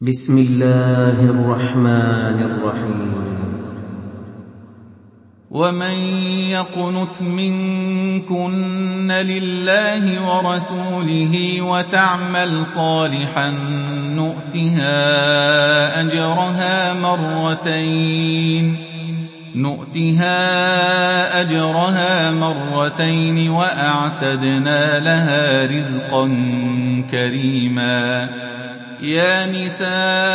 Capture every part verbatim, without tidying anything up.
بسم الله الرحمن الرحيم. ومن يقنت منكن لله ورسوله وتعمل صالحا نؤتها أجرها مرتين نؤتها أجرها مرتين وأعتدنا لها رزقا كريما. يا نساء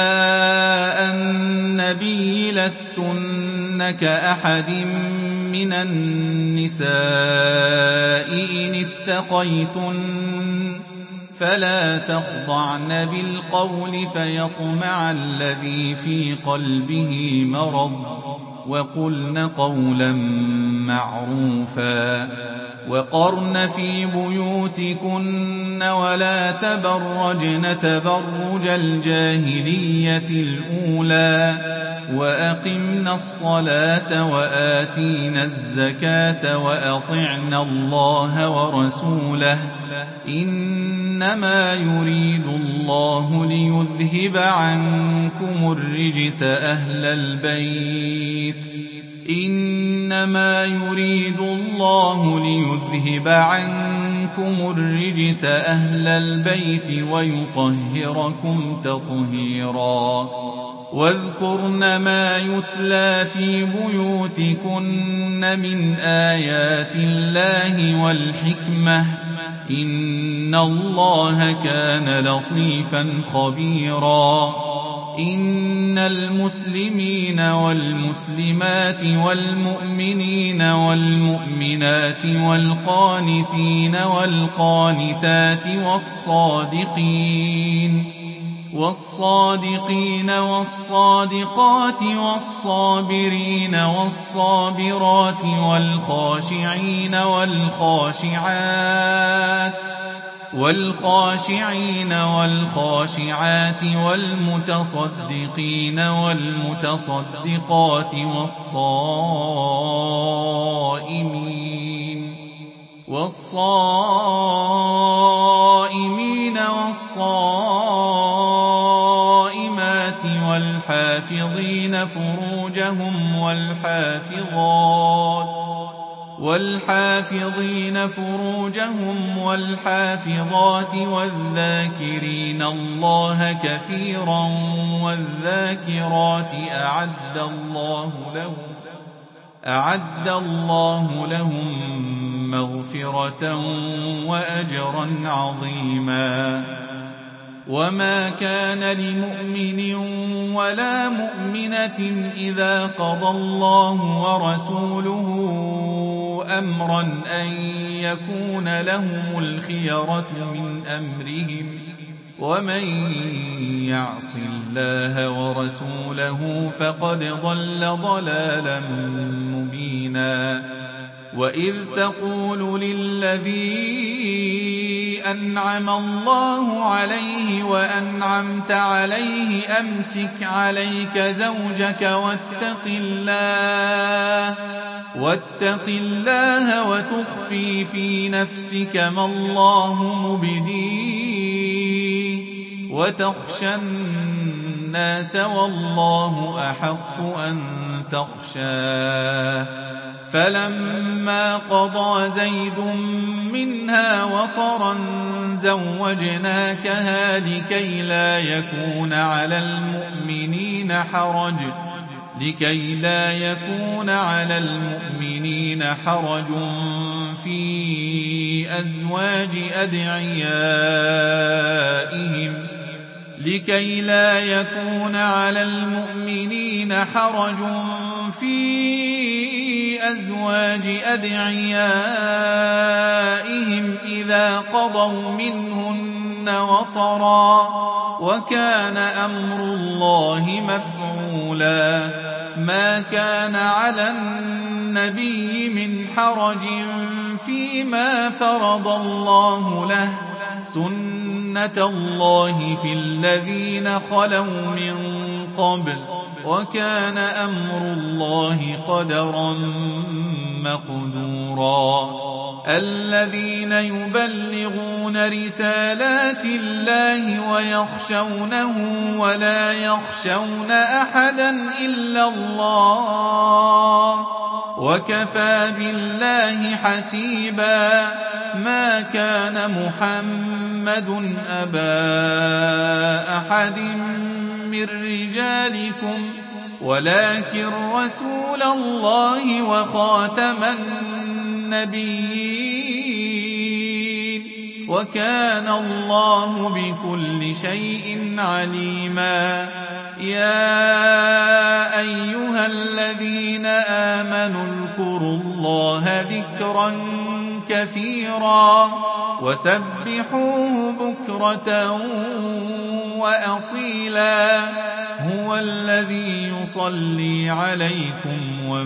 النبي لستن كأحد من النساء إن اتقيتن فلا تخضعن بالقول فيطمع الذي في قلبه مرض وقلن قولا معروفا. وقرن في بيوتكن ولا تبرجن تبرج الجاهلية الأولى وأقمنا الصلاة وآتينا الزكاة وأطعنا الله ورسوله إنما يريد الله ليذهب عنكم الرجس أهل البيت إنما يريد الله ليذهب عنكم الرجس أهل البيت ويطهركم تطهيرا. واذكرن ما يتلى في بيوتكن من آيات الله والحكمة إن الله كان لطيفا خبيرا. إن المسلمين والمسلمات والمؤمنين والمؤمنات والقانتين والقانتات والصادقين والصادقين والصادقات والصابرين والصابرات والخاشعين والخاشعات والخاشعين والخاشعات والمتصدقين والمتصدقات والصائمين والصائمين والصائمات والحافظين فروجهم والحافظات والحافظين فروجهم والحافظات والذاكرين الله كثيرا والذاكرات أعد الله لهم أعد الله لهم مغفرة وأجرا عظيما. وما كان لمؤمن ولا مؤمنة إذا قضى الله ورسوله أمرا أن يكون لهم الخيرة من أمرهم ومن يعص الله ورسوله فقد ضل ضلالا مبينا. وإذ تقول للذي أنعم الله عليه وأنعمت عليه أمسك عليك زوجك واتق الله واتق الله وتخفي في نفسك ما الله مبديه وتخشى الناس والله أحق أن تخشاه. فلما قضى زيد منها وطرا زوجناكها لكي لا يكون على المؤمنين حرج لكي لا يكون على المؤمنين حرج في أزواج أدعيائهم لكي لا يكون على المؤمنين حرج في أزواج أدعيائهم إذا قضوا منهن وطرا وكان أمر الله مفعولا. ما كان على النبي من حرج فيما فرض الله له سنة الله في الذين خلوا من قبل وكان أمر الله قدرا مقدورا. الذين يبلغون رسالات الله ويخشونه ولا يخشون أحدا إلا الله وكفى بالله حسيبا. ما كان محمد أبا أحد من رجالكم ولكن رسول الله وخاتم النبيين وكان الله بكل شيء عليما. يا أيها الذين آمنوا اذكروا الله ذكرا كثيرا وسبحوه بكرة وأصيلا. هو الذي يصلي عليكم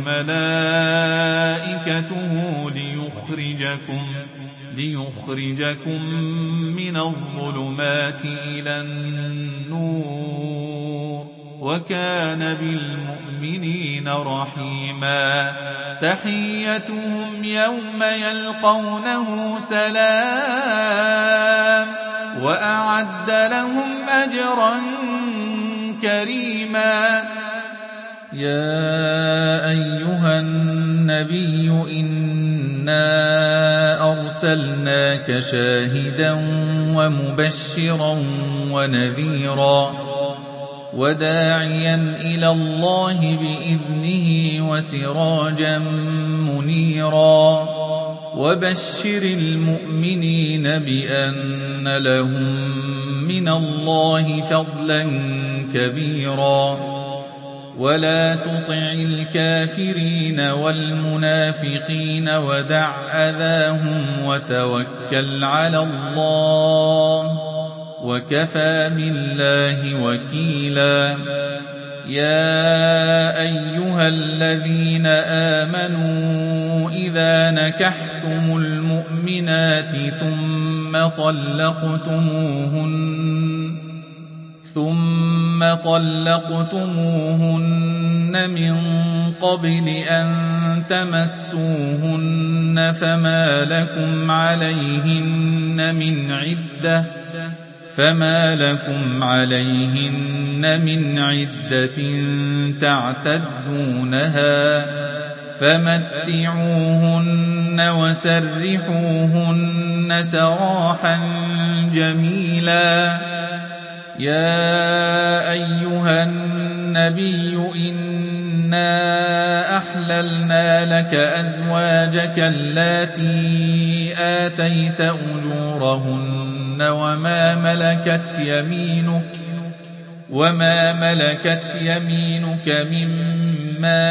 وملائكته ليخرجكم ليخرجكم من الظلمات إلى النور وكان بالمؤمنين رحيما. تحيتهم يوم يلقونه سلام وأعد لهم أجرا كريما. يا أيها النبي إنا أرسلناك شاهدا ومبشرا ونذيرا وداعيا إلى الله بإذنه وسراجا منيرا. وبشر المؤمنين بأن لهم من الله فضلا كبيرا. ولا تطع الكافرين والمنافقين ودع أذاهم وتوكل على الله وكفى بالله وكيلا. يا أيها الذين آمنوا إذا نكحتم المؤمنات ثم طلقتموهن ثم طلقتموهن من قبل أن تمسوهن فما لكم عليهن من عدة فما لكم عليهن من عدة تعتدونها فمتعوهن وسرحوهن سراحا جميلا. يا أيها النبي إنا أحللنا لك أزواجك اللاتي آتيت أجورهن وما ملكت يمينك وما ملكت يمينك مما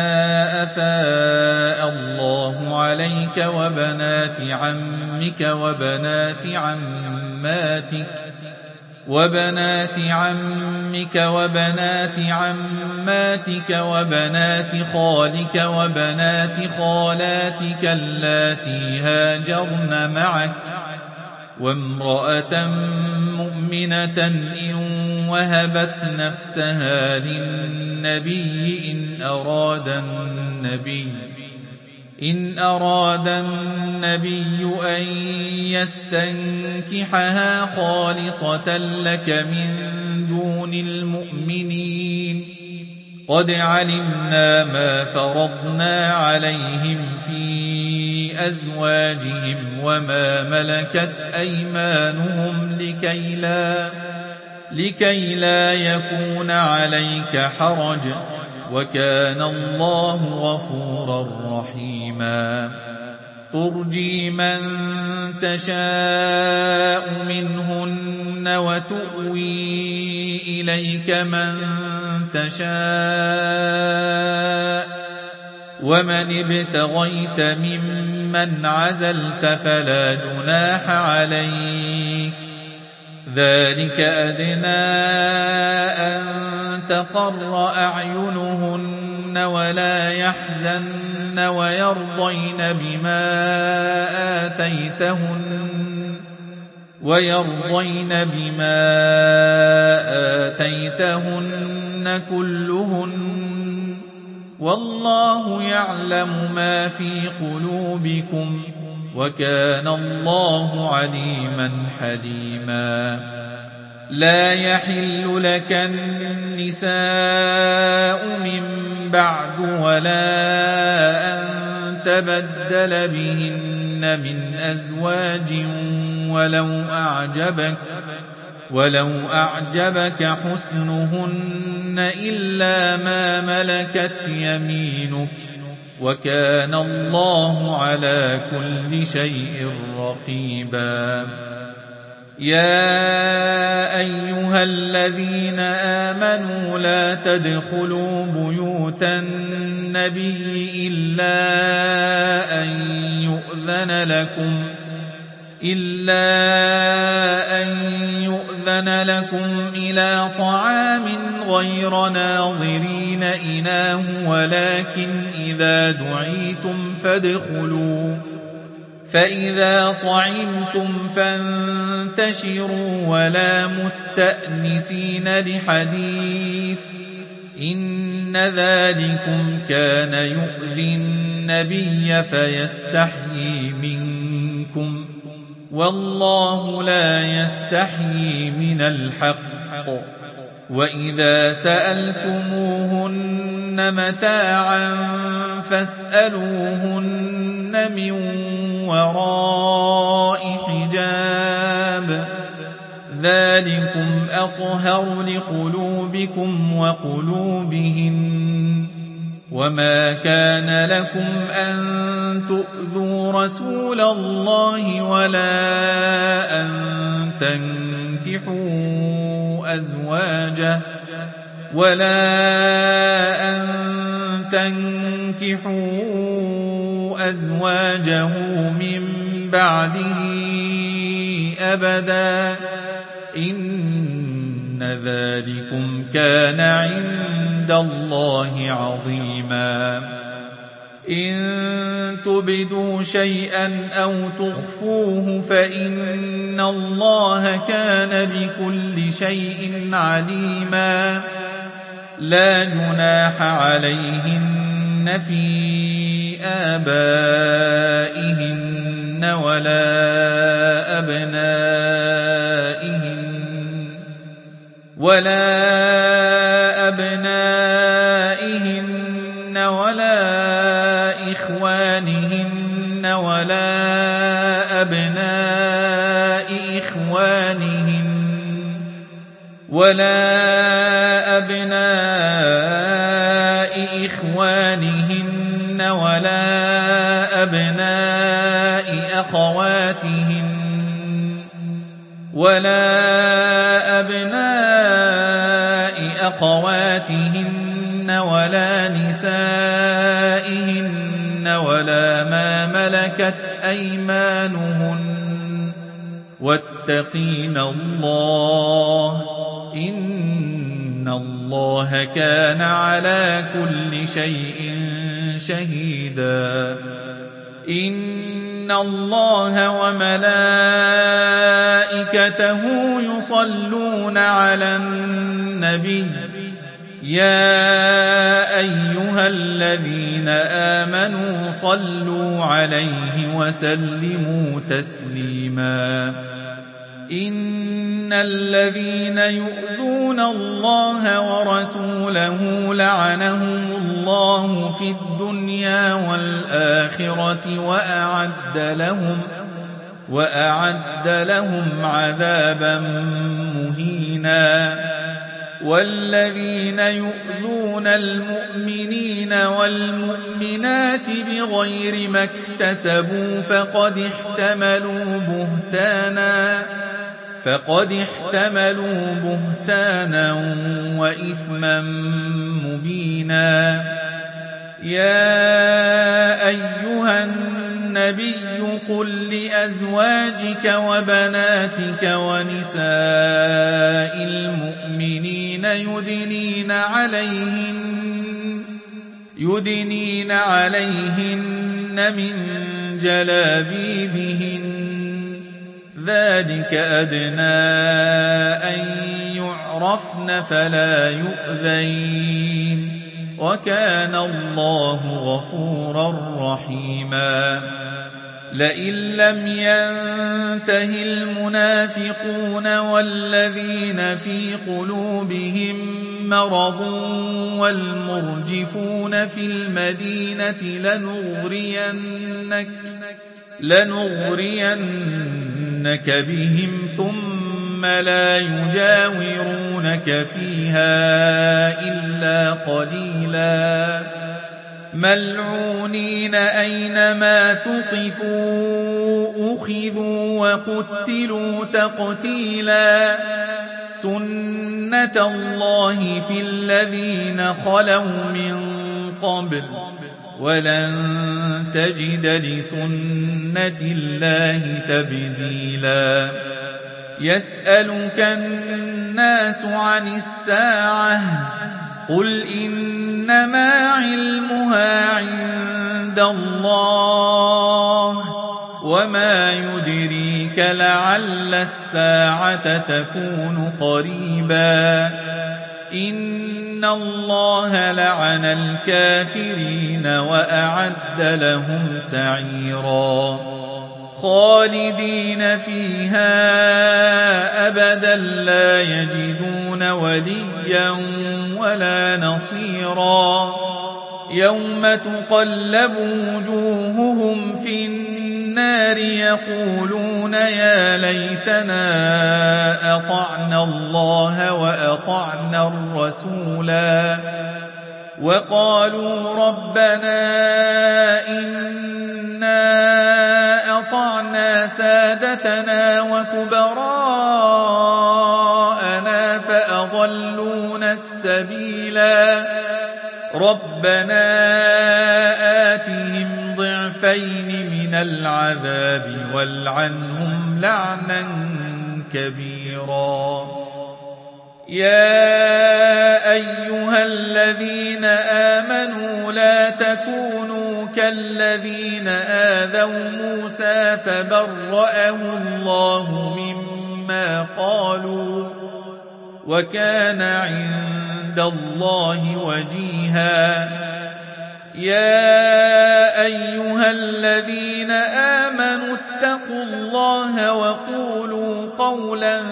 أفاء الله عليك وبنات عمك وبنات عماتك وبنات عمك وبنات عماتك وبنات خالك وبنات خالاتك اللاتي هاجرن معك وامرأة مؤمنة إن وهبت نفسها للنبي إن أراد النبي إن أراد النبي أن يستنكحها خالصة لك من دون المؤمنين. قد علمنا ما فرضنا عليهم في أزواجهم وما ملكت أيمانهم لكي لا, لكي لا يكون عليك حرج وكان الله غفورا رحيما. ترجي من تشاء منهن وتؤوي إليك من تشاء ومن ابتغيت ممن عزلت فلا جناح عليك. ذلك أدنى أن تقر أعينهن ولا يحزن ويرضين بما آتيتهن ويرضين بما آتيتهن كلهن والله يعلم ما في قلوبكم وكان الله عليما حليما لا يحل لك النساء من بعد ولا أن تبدل بهن من أزواج ولو أعجبك ولو أعجبك حسنهن إلا ما ملكت يمينك وكان الله على كل شيء رقيبا يا أيها الذين آمنوا لا تدخلوا بيوت النبي إلا أن يؤذن لكم إلا أن يؤذن لكم إلى طعام غير ناظرين إناه ولكن إذا دعيتم فادخلوا فإذا طعمتم فانتشروا ولا مستأنسين لحديث إن ذلكم كان يؤذي النبي فيستحيي منكم والله لا يستحيي من الحق وإذا سألتموهن متاعا فاسألوهن من وراء حجاب ذلكم أطهر لقلوبكم وقلوبهن وما كان لكم أن تؤذوا رسول الله ولا أن تنكحوا أزواجه ولا أن تنكحوا أزواجه من بعده أبدا إن ذلكم كان عند الله عظيما إن تبدوا شيئا أو تخفوه فإن الله كان بكل شيء عليما لا جناح عليهن في آبائهن ولا أبنائهن ولا أبنائهن ولا إخوانهن ولا أبناء إخوانهن ولا أبناء إخوانهن ولا أبناء أخواتهن ولا أبناء أخواتهن ولا نسائهن ولا ما ملكت أيمانهن واتقين الله إن الله كان على كل شيء شهيدا إن الله وملائكته يصلون على النبي يا أيها الذين آمنوا صلوا عليه وسلموا تسليما إن الذين يؤذون الله ورسوله لعنهم الله في الدنيا والآخرة وأعد لهم وأعد لهم عذابا مهينا والذين يؤذون المؤمنين والمؤمنات بغير ما اكتسبوا فقد احتملوا بهتانا فقد احتملوا بهتانا وإثما مبينا يا أيها النبي قل لأزواجك وبناتك ونساء المؤمنين يدنين عليهن يدنين عليهن من جلابيبهن ذلك أدنى أن يعرفن يعرفن فلا يؤذين وكان الله غفورا رحيما لئن لم ينته المنافقون والذين في قلوبهم مرض والمرجفون في المدينة لنغرينك, لنغرينك بهم ثم لا يجاورونك فيها إلا قليلا ملعونين أينما ثقفوا أخذوا وقتلوا تقتيلا سنة الله في الذين خلوا من قبل ولن تجد لسنة الله تبديلا يسألك الناس عن الساعة قل إنما علمها عند الله وما يدريك لعل الساعة تكون قريبا إن الله لعن الكافرين وأعد لهم سعيرا خالدين فيها أبدا لا يجدون وليا ولا نصيرا يوم تقلب وجوههم في النار يقولون يا ليتنا أطعنا الله وأطعنا الرسولا وقالوا ربنا إنا أطعنا سادتنا وكبراءنا فأضلونا السبيلا ربنا آتهم ضعفين من العذاب والعنهم لعنا كبيرا يا أيها الذين آمنوا لا تكونوا كالذين آذوا موسى فبرأه الله مما قالوا وكان عند الله وجيها يا أيها الذين آمنوا اتقوا الله وقولوا قولا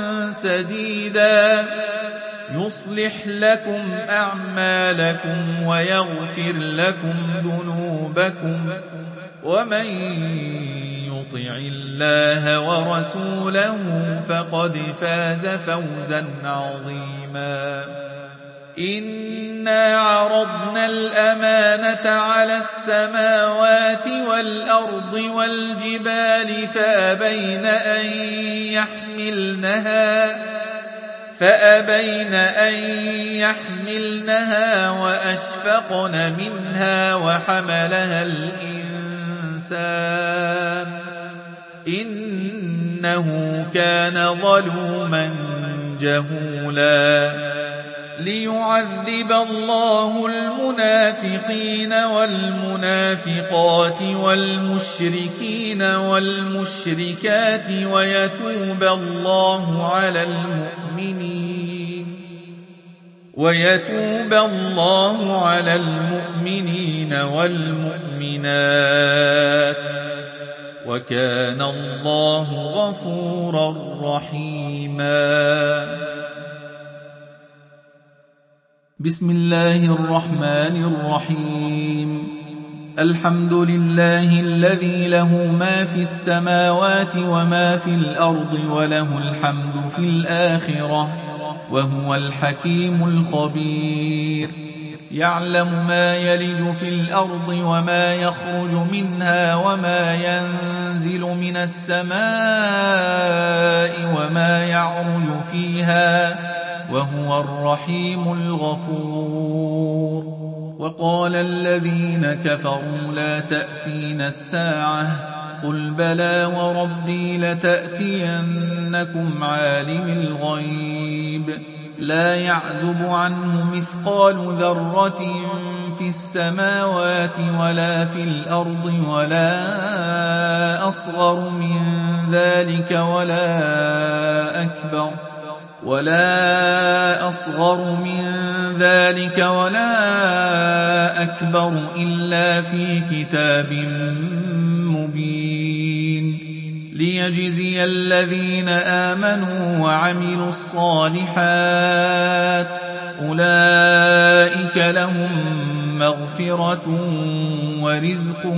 سديدا يصلح لكم أعمالكم ويغفر لكم ذنوبكم ومن يطع الله ورسوله فقد فاز فوزا عظيما إنا عرضنا الأمانة على السماوات والأرض والجبال فأبين أن يحملنها فأبين أن يحملنها وأشفقن منها وحملها الإنسان إنه كان ظلوما جهولا ليعذب الله المنافقين والمنافقات والمشركين والمشركات ويتوب الله على المؤمنين ويتوب الله على المؤمنين والمؤمنات وكان الله غفورا رحيما بسم الله الرحمن الرحيم الحمد لله الذي له ما في السماوات وما في الأرض وله الحمد في الآخرة وهو الحكيم الخبير يعلم ما يلج في الأرض وما يخرج منها وما ينزل من السماء وما يعرج فيها وهو الرحيم الغفور وقال الذين كفروا لا تأتينا الساعة قل بلى وربي لتأتينكم عالم الغيب لا يعزب عنه مثقال ذرة في السماوات ولا في الأرض ولا أصغر من ذلك ولا أكبر ولا أصغر من ذلك ولا أكبر إلا في كتاب مبين ليجزي الذين آمنوا وعملوا الصالحات أولئك لهم مغفرة ورزق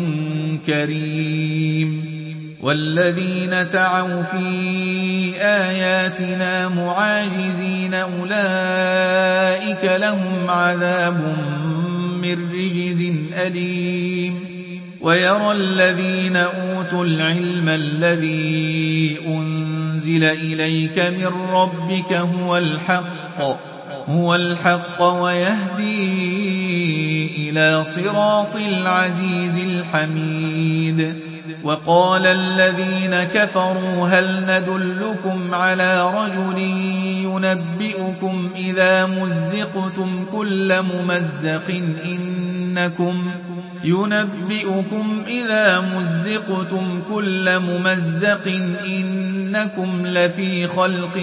كريم والذين سعوا في آياتنا معاجزين أولئك لهم عذاب من رجز أليم ويرى الذين أوتوا العلم الذي أنزل إليك من ربك هو الحق هو الحق ويهدي إلى صراط العزيز الحميد وقال الذين كفروا هل ندلكم على رجل ينبئكم إذا مزقتم كل ممزق إنكم ينبئكم إذا مزقتم كل ممزق إنكم لفي خلق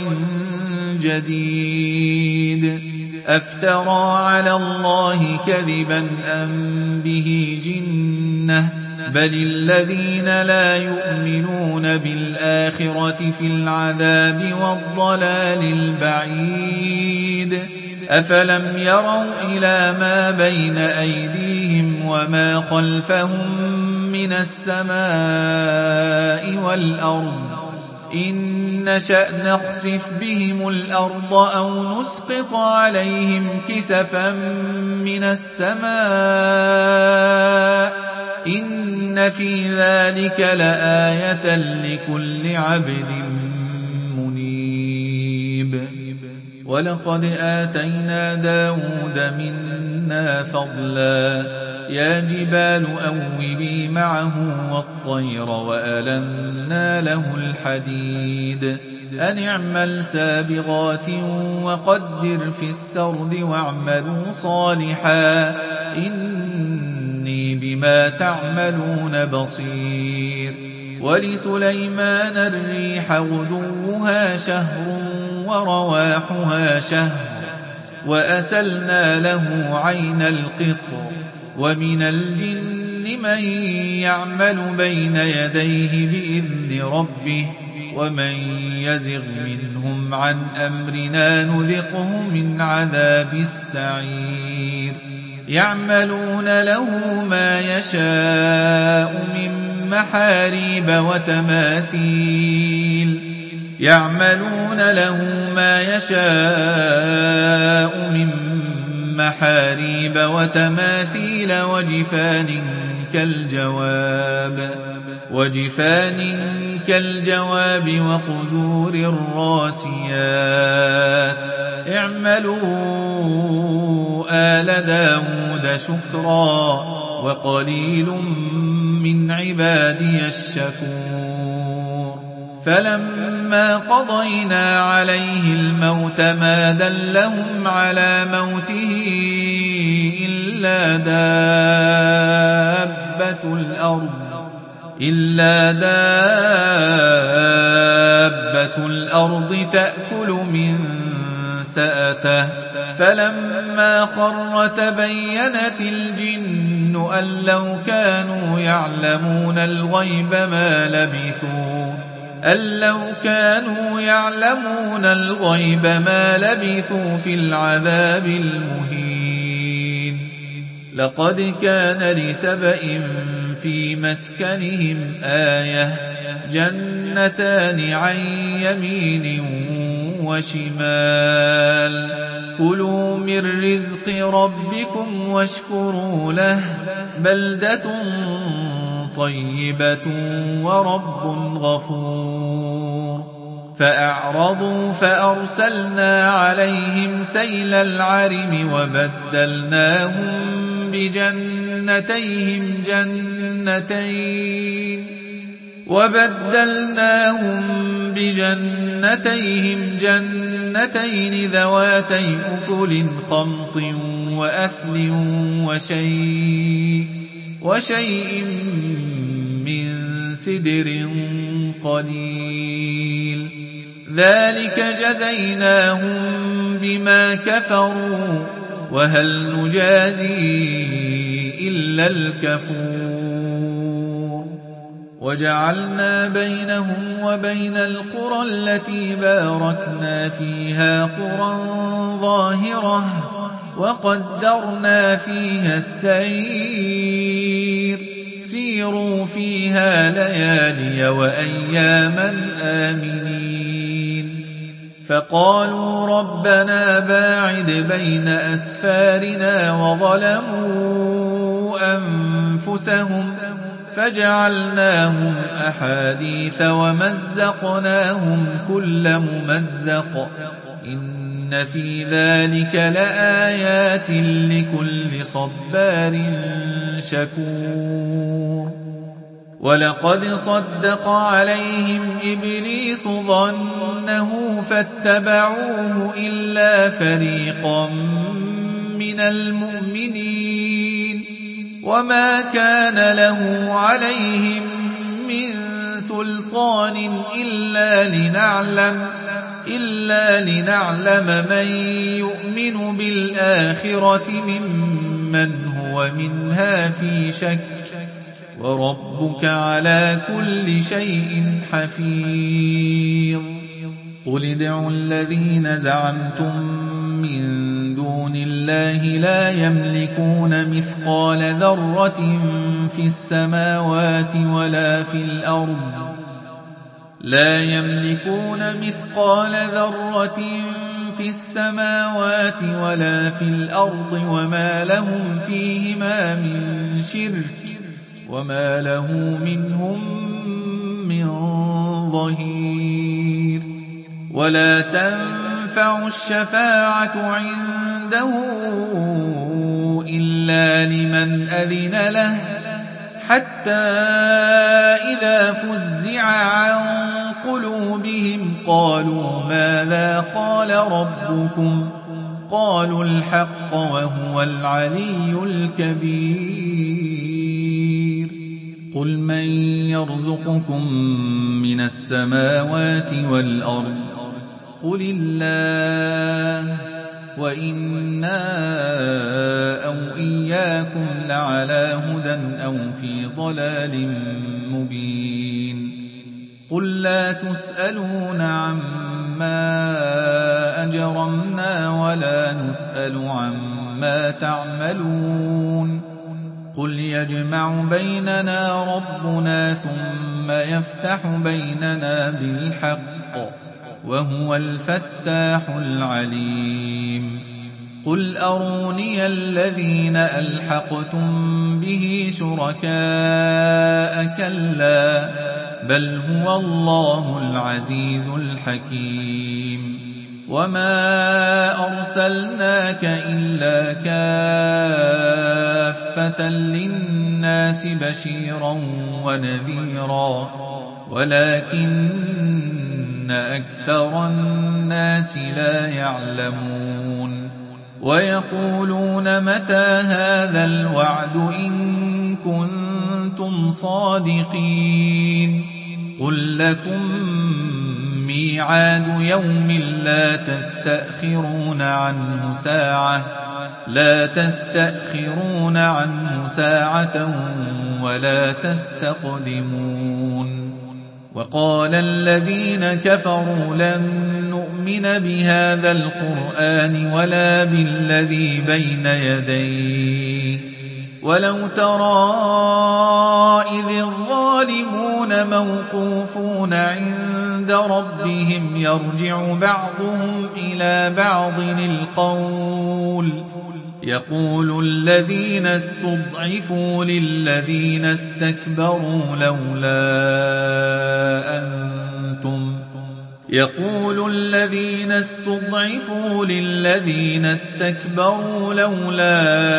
جديد أفترى على الله كذبا أم به جنة بل الذين لا يؤمنون بالآخرة في العذاب والضلال البعيد أفلم يروا إلى ما بين أيديهم وما خلفهم من السماء والأرض إن نشأ نخسف بهم الأرض أو نسقط عليهم كسفا من السماء إن في ذلك لآية لكل عبد منيب ولقد آتينا داود منا فضلا يا جبال أوبي معه والطير وألنا له الحديد أن اعمل سابغات وقدر في السرد واعملوا صالحا إني بما تعملون بصير ولسليمان الريح غدوها شهر ورواحها شهر وأسلنا له عين القطر ومن الجن من يعمل بين يديه بإذن ربه ومن يزغ منهم عن أمرنا نذقه من عذاب السعير يعملون له ما يشاء من محاريب وتماثيل يعملون له ما يشاء من محاريب وتماثيل وجفان كالجواب وجفان كالجواب وقدور الراسيات اعملوا آل داود شكرا وقليل من عبادي الشكور فلما قضينا عليه الموت ما دلهم على موته إلا دابة الأرض إلا دابة الأرض تأكل من سأته فلما خر تبينت الجن أن لو كانوا يعلمون الغيب ما لبثوا أن لو كانوا يعلمون الغيب ما لبثوا في العذاب المهين لقد كان لسبإ في مسكنهم آية جنتان عن يمين وشمال كلوا من رزق ربكم واشكروا له بلدة طيبة ورب غفور فأعرضوا فأرسلنا عليهم سيل العرم وبدلناهم بجنتيهم جنتين وبدلناهم بجنتيهم جنتين ذواتي أكل خمط وأثل وشيء وشيء من سدر قليل ذلك جزيناهم بما كفروا وهل نجازي إلا الكفور وجعلنا بينهم وبين القرى التي باركنا فيها قرى ظاهرة وقدرنا فيها السير سيروا فيها ليالي وأياما آمنين فقالوا ربنا باعد بين أسفارنا وظلموا أنفسهم فجعلناهم أحاديث ومزقناهم كل ممزق إن في ذلك لآيات لكل صبار شكور ولقد صدق عليهم إبليس ظنه فاتبعوه إلا فريقا من المؤمنين وما كان له عليهم من سلطان إلا لنعلم إلا لنعلم من يؤمن بالآخرة ممن هو منها في شك وربك على كل شيء حفيظ قل ادعوا الذين زعمتم من دون الله لا يملكون مثقال ذرة في السماوات ولا في الأرض لا يملكون مثقال ذرة في السماوات ولا في الأرض وما لهم فيهما من شرك وما له منهم من ظهير ولا تنفع الشفاعة عنده إلا لمن أذن له حتى إذا فزع عن قلوبهم قالوا ماذا قال ربكم قالوا الحق وهو العلي الكبير قل من يرزقكم من السماوات والأرض قل الله وإنا أو إياكم لعلى هدى أو في ضلال مبين قل لا تسألون عما أجرمنا ولا نسأل عما تعملون قل يجمع بيننا ربنا ثم يفتح بيننا بالحق وهو الفتاح العليم قل أروني الذين ألحقتم به شركاء كلا بل هو الله العزيز الحكيم وما أرسلناك إلا كافة للناس بشيرا ونذيرا ولكن أكثر الناس لا يعلمون ويقولون متى هذا الوعد إن كنتم صادقين قل لكم ميعاد يوم لا تستأخرون عنه ساعة لا تستأخرون عنه ساعة ولا تستقدمون وقال الذين كفروا لن نؤمن بهذا القرآن ولا بالذي بين يديه ولو ترى إذ الظالمون موقوفون عند ربهم يرجع بعضهم إلى بعض القول يقول الذين استضعفوا للذين استكبروا لولا أنتم يقول الذين استضعفوا للذين استكبروا لولا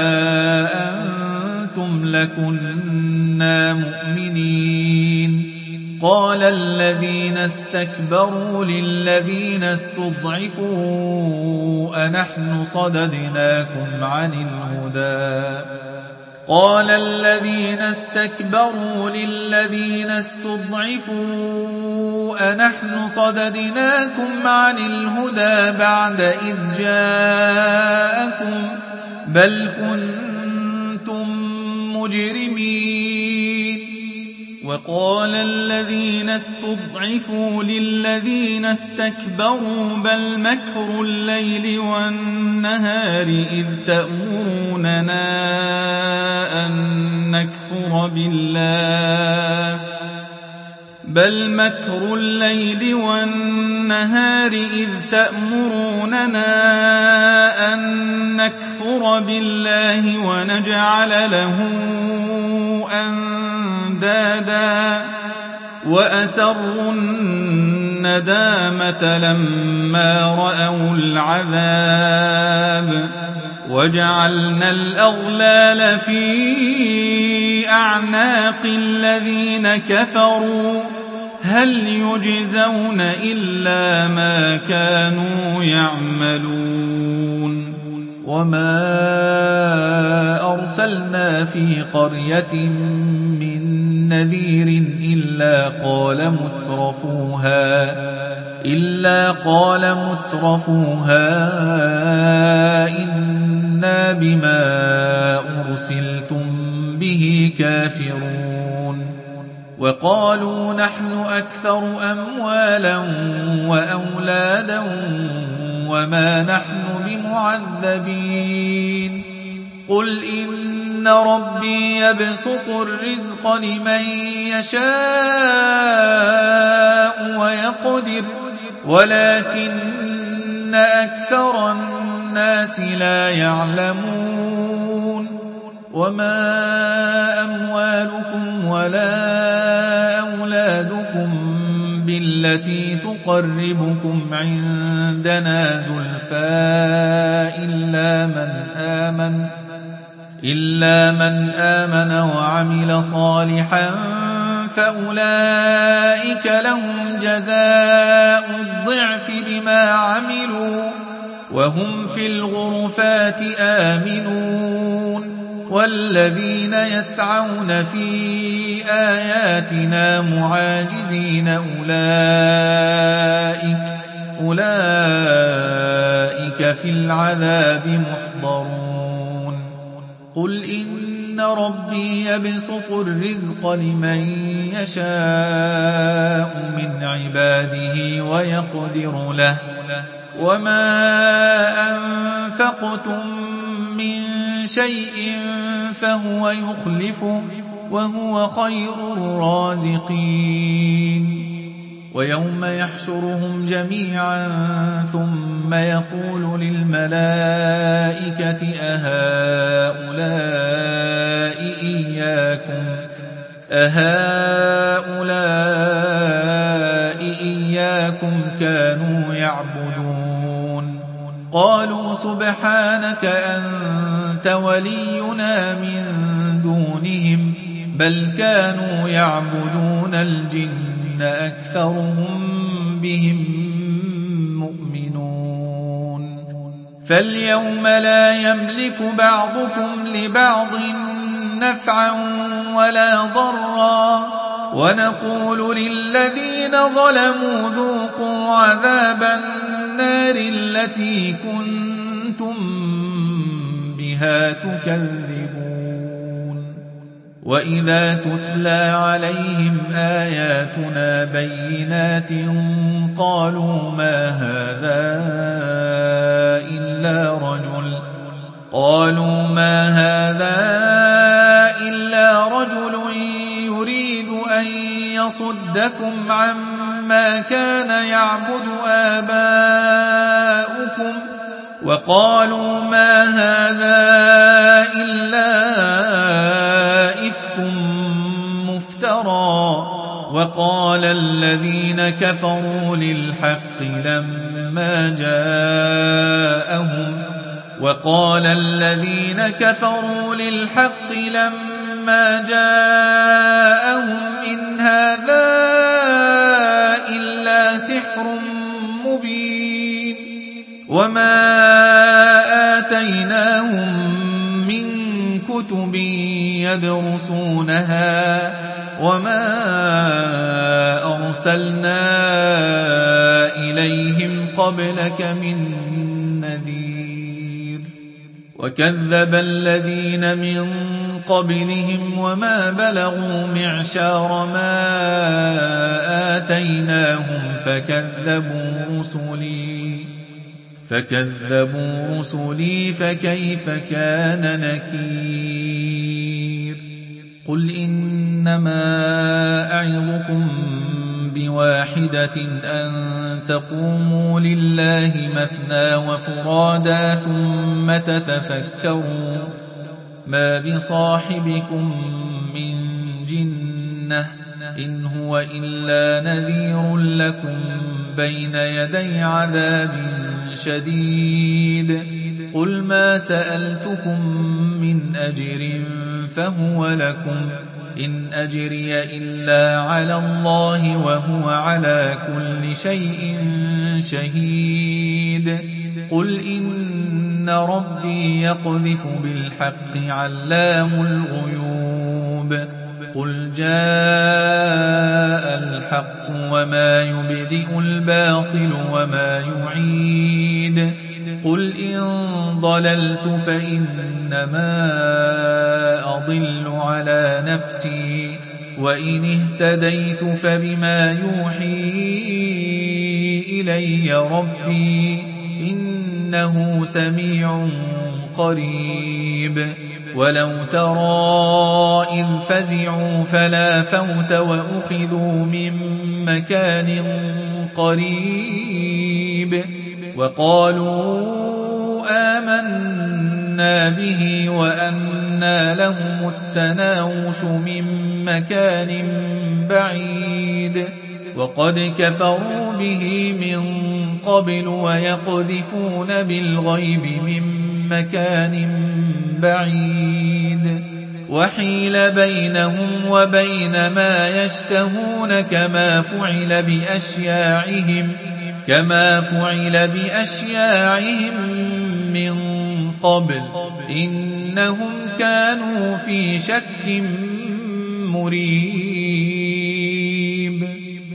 أنتم لكنا مؤمنين قال الذين استكبروا للذين استضعفوا أنحن صددناكم عن الهدى قال الذين استكبروا للذين استضعفوا أنحن صددناكم عن الهدى بعد إذ جاءكم بل كنتم مجرمين وقال الذين استضعفوا للذين استكبروا بل مكر الليل والنهار إذ تأمروننا أن نكفر بالله بل مكر الليل والنهار إذ تأمروننا أن نكفر بالله ونجعل له أندادا وأسروا الندامة لما رأوا العذاب وجعلنا الأغلال في أعناق الذين كفروا هل يجزون إلا ما كانوا يعملون وما أرسلنا في قرية من نذير إلا قال مترفوها إلا قال مترفوها إنا بما أرسلتم به كافرون وقالوا نحن أكثر أموالا وأولادا وما نحن بمعذبين قل إن ربي يبسط الرزق لمن يشاء ويقدر ولكن أكثر الناس لا يعلمون وما أموالكم ولا أولادكم بالتي تقربكم عندنا زلفى إلا من آمن إلا من آمن وعمل صالحا فأولئك لهم جزاء الضعف بما عملوا وهم في الغرفات آمنون والذين يسعون في آياتنا معاجزين أولئك أولئك في العذاب محضرون قل إن ربي يبسط الرزق لمن يشاء من عباده ويقدر له وما أنفقتم من شيء فهو يخلفه وهو خير الرازقين ويوم يحشرهم جميعا ثم يقول للملائكة أهؤلاء إياكم أهؤلاء إياكم كانوا يعبدون قالوا سبحانك أنت ولينا من دونهم بل كانوا يعبدون الجن أكثرهم بهم مؤمنون فاليوم لا يملك بعضكم لبعض نفعا ولا ضرا ونقول للذين ظلموا ذوقوا عذاب النار التي كنتم بها تكذبون وإذا تتلى عليهم آياتنا بينات قالوا ما هذا إلا رجل قالوا ما هذا إلا رجل يريد أن يصدكم عما كان يعبد آباؤكم وقالوا ما هذا إلا إفك مفترى وقال الذين كفروا للحق لما جاءهم وقال الذين كفروا للحق لما جاءهم إن هذا إلا سحر مبين وما آتيناهم من كتب يدرسونها وما أرسلنا إليهم قبلك من نذير وكذب الذين من قبلهم وما بلغوا معشار ما آتيناهم فكذبوا رسلي فكذبوا رسلي فكيف كان نكير قل إنما أعظكم بواحدة أن تقوموا لله مثنى وفرادا ثم تتفكروا ما بصاحبكم من جنة إن هو إلا نذير لكم بين يدي عذاب شديد قل ما سألتكم من أجر فهو لكم إن أجري إلا على الله وهو على كل شيء شهيد قل إن ربي يقذف بالحق علام الغيوب قل جاء الحق وما يبدئ الباطل وما يعيد قل إن ضللت فإنما أضل على نفسي وإن اهتديت فبما يوحي إلي ربي إنه سميع قريب ولو ترى إذ فزعوا فلا فوت وأخذوا من مكان قريب وقالوا آمنا به وأنى لهم التناوش من مكان بعيد وقد كفروا به من قبل ويقذفون بالغيب من مكان بعيد وحيل بينهم وبين ما يشتهون كما فعل بأشياعهم كما فعل بأشياعهم من قبل إنهم كانوا في شك مريب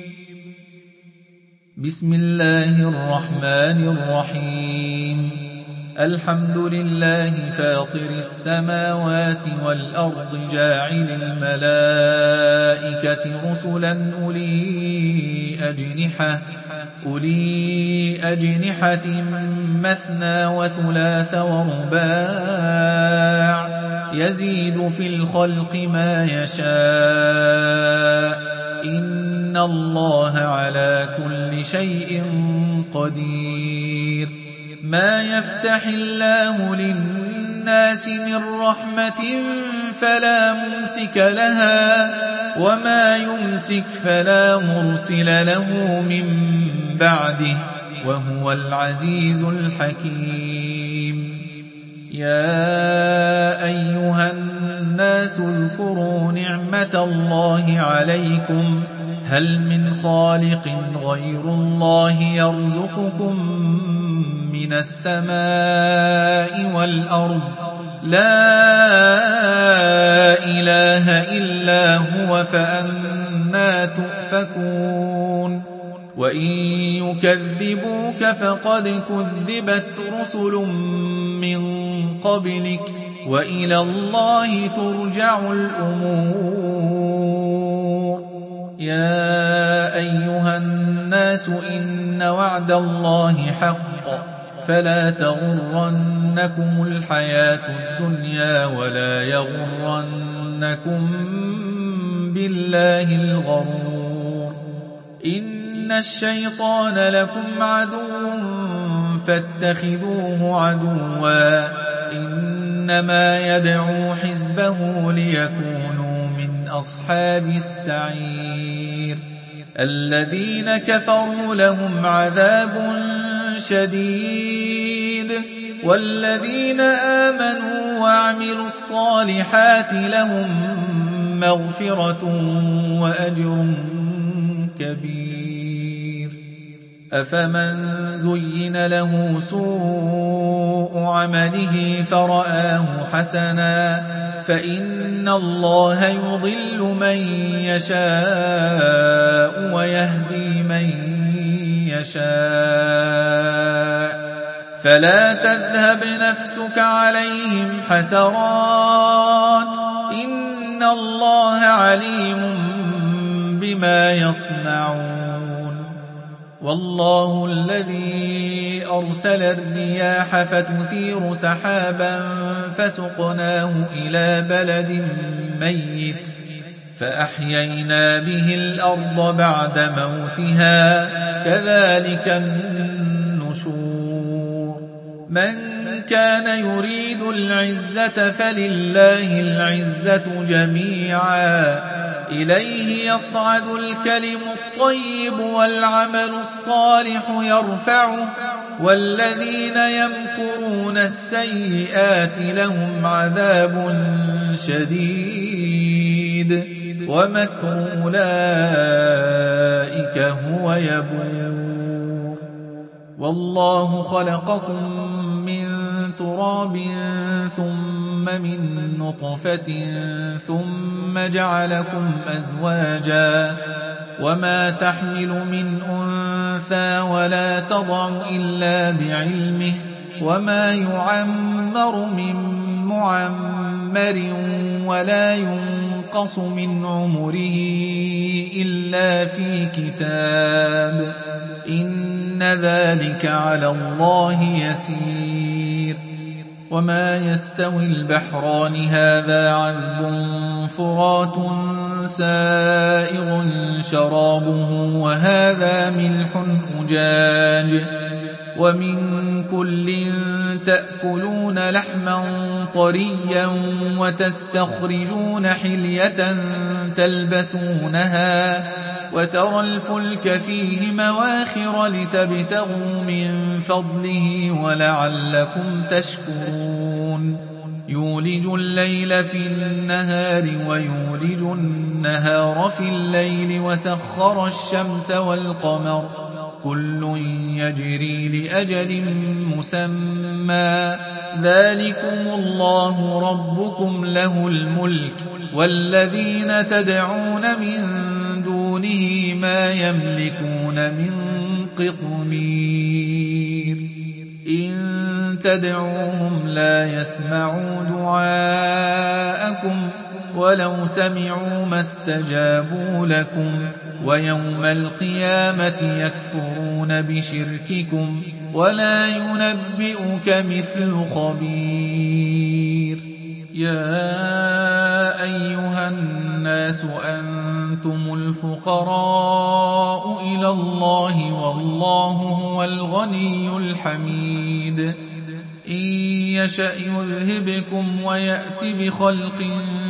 بسم الله الرحمن الرحيم الحمد لله فاطر السماوات والأرض جاعل الملائكة رسلا أولي أجنحة أولي أجنحة مثنى وثلاث ورباع يزيد في الخلق ما يشاء إن الله على كل شيء قدير ما يفتح الله للناس من رحمة فلا ممسك لها وما يمسك فلا مرسل له من بعده وهو العزيز الحكيم يا أيها الناس اذكروا نعمة الله عليكم هل من خالق غير الله يرزقكم من السماء والأرض لا إله إلا هو فأنى تؤفكون وإن يكذبوك فقد كذبت رسل من قبلك وإلى الله ترجع الأمور يا أيها الناس إن وعد الله حق فلا تغرنكم الحياة الدنيا ولا يغرنكم بالله الغرور إن الشيطان لكم عدو فاتخذوه عدوا إنما يدعو حزبه ليكونوا من أصحاب السعير الذين كفروا لهم عذاب شديد والذين آمنوا وعملوا الصالحات لهم مغفرة وأجر كبير أفمن زين له سوء عمله فرآه حسنا فإن الله يضل من يشاء ويهدي من يشاء فلا تذهب نفسك عليهم حسرات إن الله عليم بما يصنعون والله الذي أرسل الرياح فتثير سحابا فسقناه إلى بلد ميت فأحيينا به الأرض بعد موتها كذلك النشور من كان يريد العزة فلله العزة جميعا إليه يصعد الكلم الطيب والعمل الصالح يرفعه والذين يمكرون السيئات لهم عذاب شديد ومكر أولئك هو يبور والله خلقكم من تراب ثم من نطفة ثم جعلكم أزواجا وما تحمل من أنثى ولا تضع إلا بعلمه وما يعمر من معمر ولا ينقص من عمره إلا في كتاب إن ذلك على الله يسير وما يستوي البحران هذا عذب فرات سائغ شرابه وهذا ملح أجاج ومن كل تأكلون لحما طريا وتستخرجون حلية تلبسونها وترى الفلك فيه مواخر لتبتغوا من فضله ولعلكم تشكرون يولج الليل في النهار ويولج النهار في الليل وسخر الشمس والقمر كل يجري لأجل مسمى ذلكم الله ربكم له الملك والذين تدعون من دونه ما يملكون من قطمير إن تدعوهم لا يسمعوا دعاءكم ولو سمعوا ما استجابوا لكم ويوم القيامة يكفرون بشرككم ولا ينبئك مثل خبير يا أيها الناس أنتم الفقراء إلى الله والله هو الغني الحميد إن يشأ يذهبكم ويأت بخلق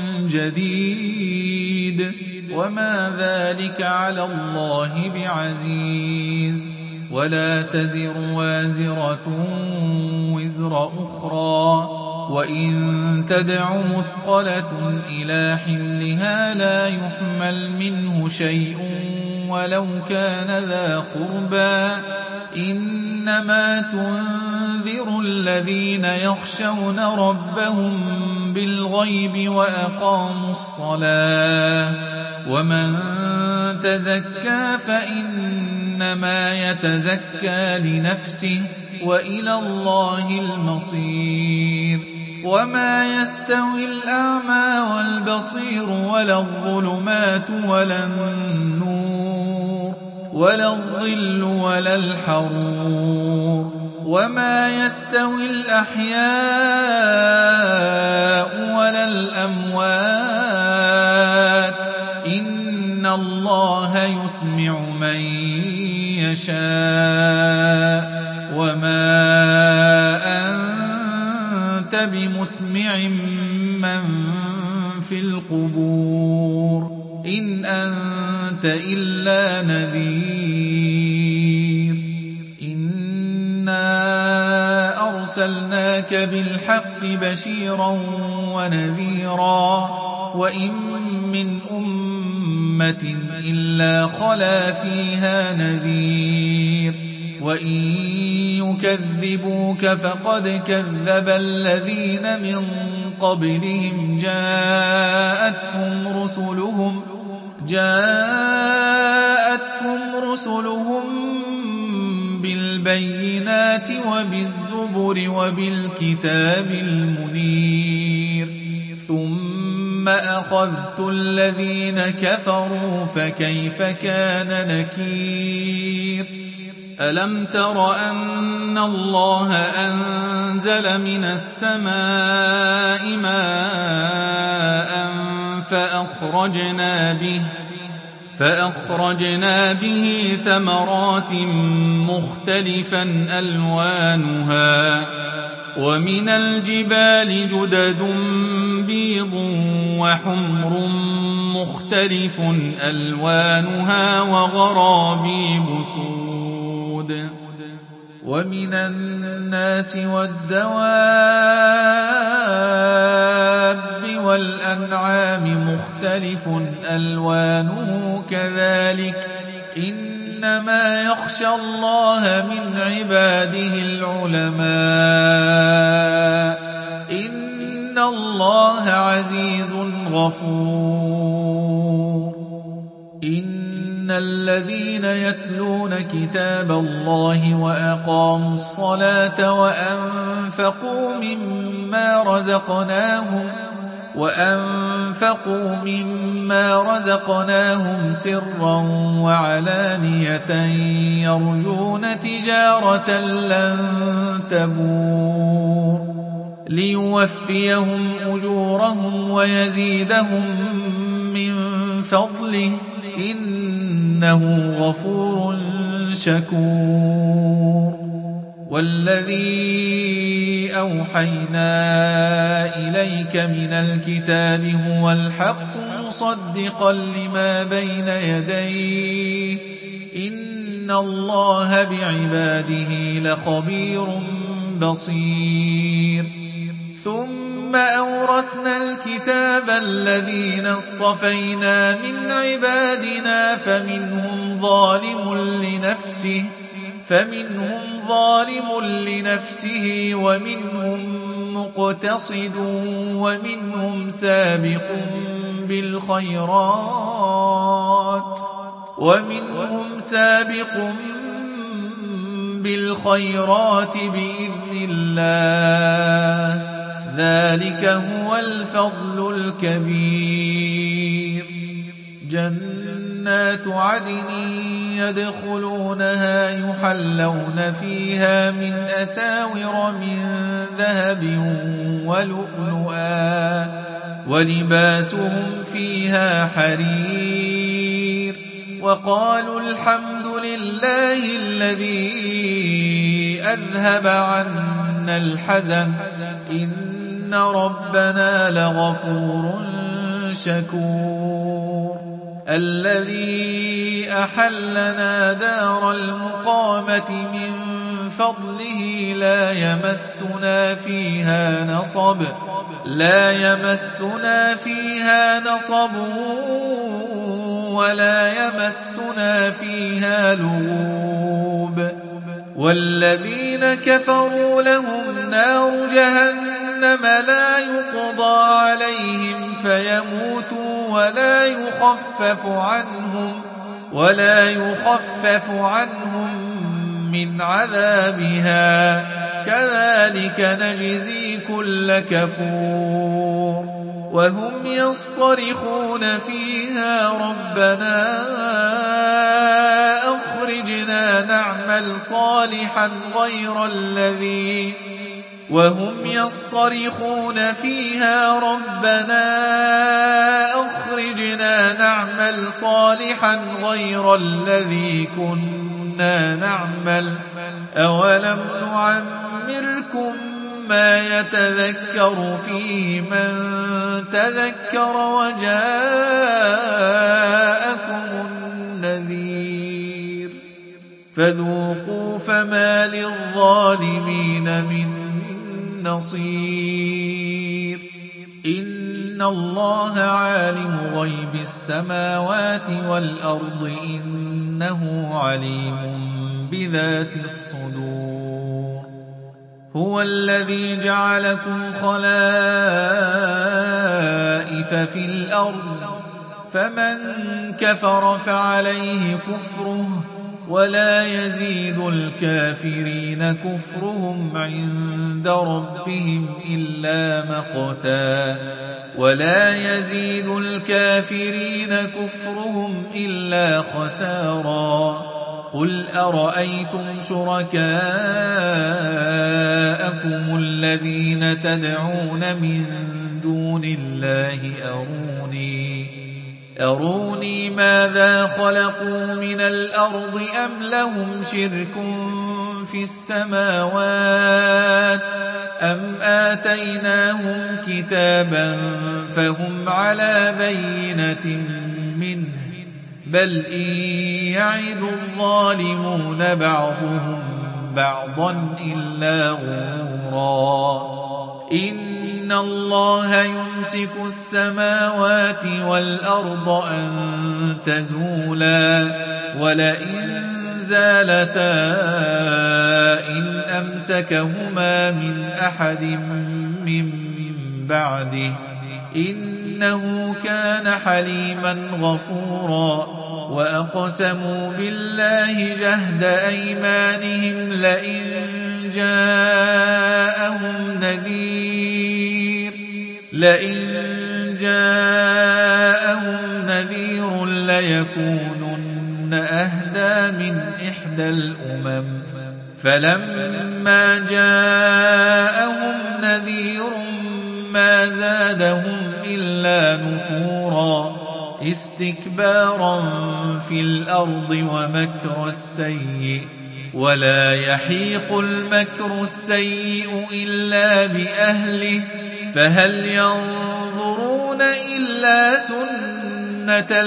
جديد وما ذلك على الله بعزيز ولا تزر وازرة وزر أخرى وإن تدع مثقلة إلى حملها لا يحمل منه شيء ولو كان ذا قربى إنما تنذر الذين يخشون ربهم بالغيب وأقاموا الصلاة ومن تزكى فإنما يتزكى لنفسه وإلى الله المصير وما يستوي الأعمى والبصير ولا الظلمات ولا النور ولا الظل ولا الحرور وما يستوي الأحياء ولا الأموات إن الله يسمع من يشاء وما أنت بمسمع من في القبور إن أنت إلا نذير إنا أرسلناك بالحق بشيرا ونذيرا وإن من أمة إلا خلا فيها نذير وإن يكذبوك فقد كذب الذين من قبلهم جاءتهم رسلهم جاءتهم رسلهم بالبينات وبالزبر وبالكتاب المنير ثم أخذت الذين كفروا فكيف كان نكير ألم تر أن الله أنزل من السماء ماء فأخرجنا به فأخرجنا به ثمرات مختلفا ألوانها ومن الجبال جدد بيض وحمر مختلف ألوانها وغرابيب سود ومن الناس والدواب والأنعام مختلف ألوانه كذلك إنما يخشى الله من عباده العلماء إن الله عزيز غفور إن الذين يتلون كتاب الله وأقاموا الصلاة وأنفقوا مما رزقناهم وأنفقوا مما رزقناهم سرا وعلانية يرجون تجارة لن تبور ليوفيهم أجورهم ويزيدهم من فضله إنه غفور شكور والذي أوحينا إليك من الكتاب هو الحق مصدقا لما بين يديه إن الله بعباده لخبير بصير ثم أورثنا الكتاب الذين اصطفينا من عبادنا فمنهم ظالم لنفسه فمنهم ظالم لنفسه ومنهم مقتصد ومنهم سابق بالخيرات ومنهم سابق بالخيرات بإذن الله ذلك هو الفضل الكبير جنات عدن يدخلونها يحلون فيها من أساور من ذهب ولؤلؤا ولباسهم فيها حرير وقالوا الحمد لله الذي أذهب عنا الحزن إن ربنا لغفور شكور الذي أحلنا دار المقامة من فضله لا يمسنا فيها نصب لا يمسنا فيها نصب ولا يمسنا فيها لغوب والذين كفروا لهم نار جهنم لا يقضى عليهم فيموتوا ولا يخفف عنهم ولا يخفف عنهم من عذابها كذلك نجزي كل كفور وهم يصطرخون فيها ربنا أخرجنا نعمل صالحا غير الذي وهم يصطرخون فيها ربنا أخرجنا نعمل صالحا غير الذي كنا نعمل أولم نعمركم ما يتذكر فيه من تذكر وجاءكم النذير فذوقوا فما للظالمين من نصير إن الله عالم غيب السماوات والأرض إنه عليم بذات الصدور هو الذي جعلكم خلائف في الأرض فمن كفر فعليه كفره ولا يزيد الكافرين كفرهم عند ربهم إلا مقتا ولا يزيد الكافرين كفرهم إلا خسارا قل أرأيتم شركاءكم الذين تدعون من دون الله أروني أروني ماذا خلقوا من الأرض أم لهم شرك في السماوات أم آتيناهم كتابا فهم على بينة منه بل إن يعد الظالمون بعضهم بعضا إلا غرورا إن الله يمسك السماوات والأرض أن تزولا ولئن زالتا إن أمسكهما من أحد من بعده إنه كان حليما غفورا وأقسموا بالله جهد أيمانهم لئن جاءهم نذير لئن جاءهم نذير ليكونن أهدى من إحدى الأمم فلما جاءهم نذير ما زادهم إلا نفورا استكبارا في الأرض ومكر السيء ولا يحيق المكر السيء إلا بأهله فهل ينظرون إلا سنة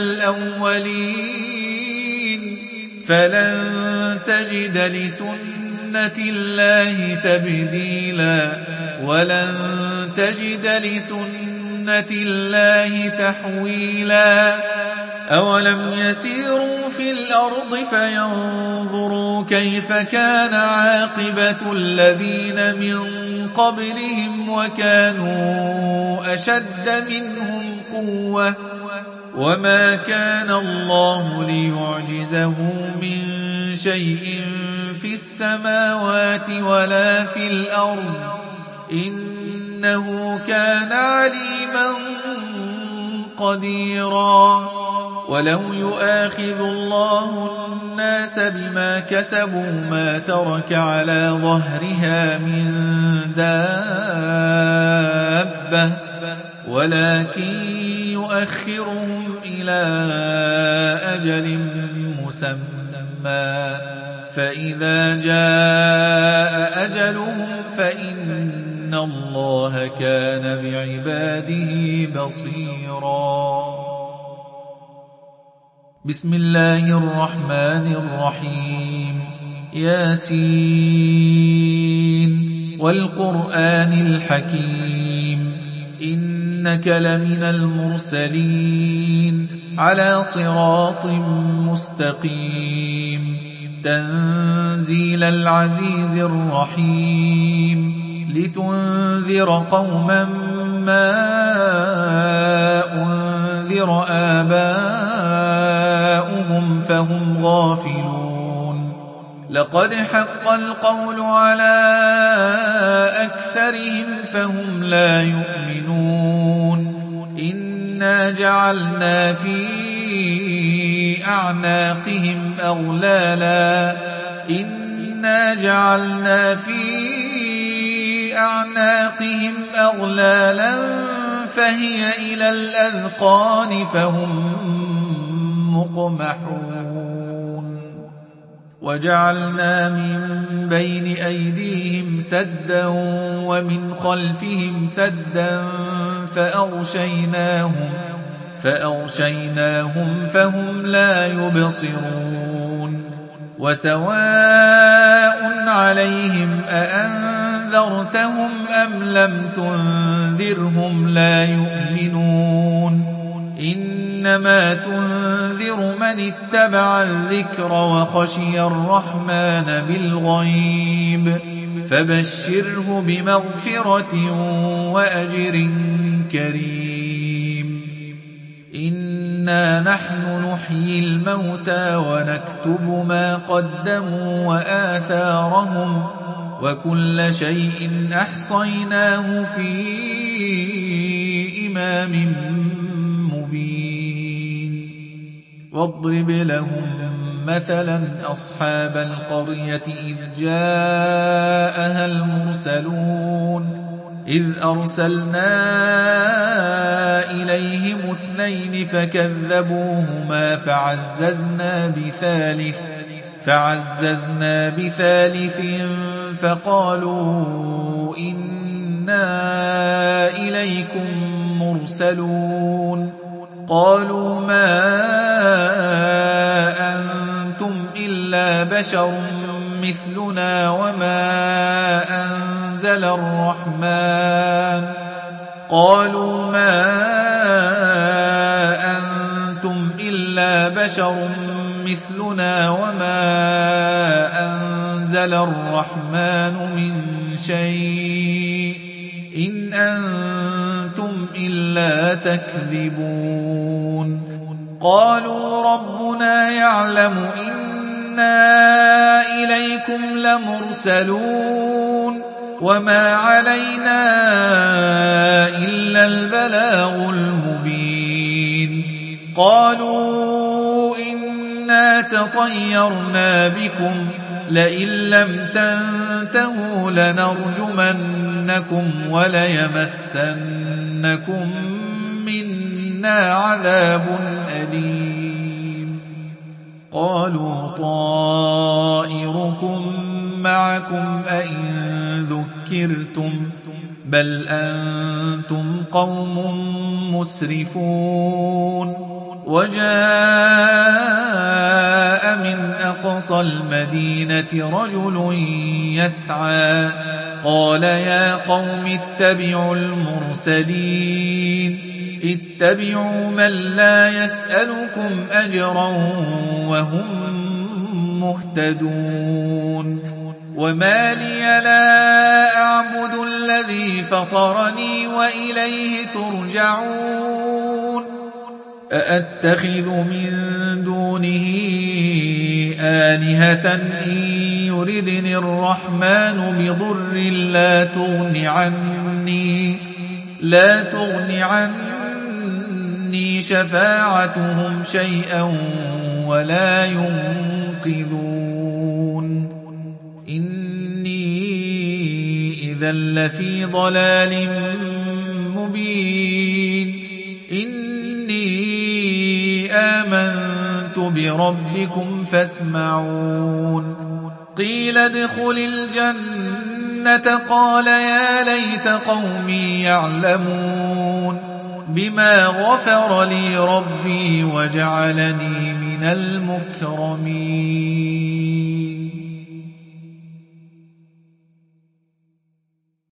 الأولين فلن تجد لسنة الله تبديلا ولن تجد لسنة الله تحويلا أولم يسيروا في الأرض فينظروا كيف كان عاقبة الذين من قبلهم وكانوا أشد منهم قوة وما كان الله ليعجزه من شيء في السماوات ولا في الأرض إنه كان عليما قديرا ولو يؤاخذ الله الناس بما كسبوا ما ترك على ظهرها من دابة ولكن يؤخرهم إلى أجل مسمى فإذا جاء أجلهم فإن الله كان بعباده بصيرا بسم الله الرحمن الرحيم ياسين والقرآن الحكيم إنك لمن المرسلين على صراط مستقيم تنزيل العزيز الرحيم لتنذر قوما ما أنذر آباؤهم فهم غافلون لقد حق القول على أكثرهم فهم لا يؤمنون إنا جعلنا في أعناقهم أغلالا إنا جعلنا في أعناقهم أغلالا فهي إلى الأذقان فهم مقمحون وجعلنا من بين أيديهم سدا ومن خلفهم سدا فأغشيناهم فأغشيناهم فهم لا يبصرون وسواء عليهم أأنذرتهم أم لم تنذرهم لا يؤمنون إنما تنذر من اتبع الذكر وخشي الرحمن بالغيب فبشره بمغفرة وأجر كريم إنا نحن نحيي الموتى ونكتب ما قدموا وآثارهم وكل شيء أحصيناه في إمام مبين واضرب لهم مثلا أصحاب القرية إذ جاءها المرسلون إذ أرسلنا إليهم اثنين فكذبوهما فعززنا بثالث فعززنا بثالث فقالوا إنا إليكم مرسلون قالوا ما أنتم إلا بشر مثلنا وما أنزل الرحمن قالوا ما أنتم إلا بشر مثلنا وما أنزل الرحمن من شيء إن أنتم إلا تكذبون قالوا ربنا يعلم إنا إليكم لمرسلون وما علينا إلا البلاغ المبين قالوا إنا تطيرنا بكم لئن لم تنتهوا لنرجمنكم وليمسنكم منا عذاب أليم قالوا طائركم معكم أئن ذكرتم بل أنتم قوم مسرفون وجاء من أقصى المدينة رجل يسعى قال يا قوم اتبعوا المرسلين اتبعوا من لا يسألكم أجرا وهم مهتدون وما لي لا أعبد الذي فطرني وإليه ترجعون أأتخذ من دونه آلهة إن يردني الرحمن بضر لا تغن عني لا تغن عني شفاعتهم شيئا ولا ينقذون إني إذا لفي ضلال مبين إني آمنت بربكم فاسمعون قيل ادخل الجنة قال يا ليت قومي يعلمون بما غفر لي ربي وجعلني من المكرمين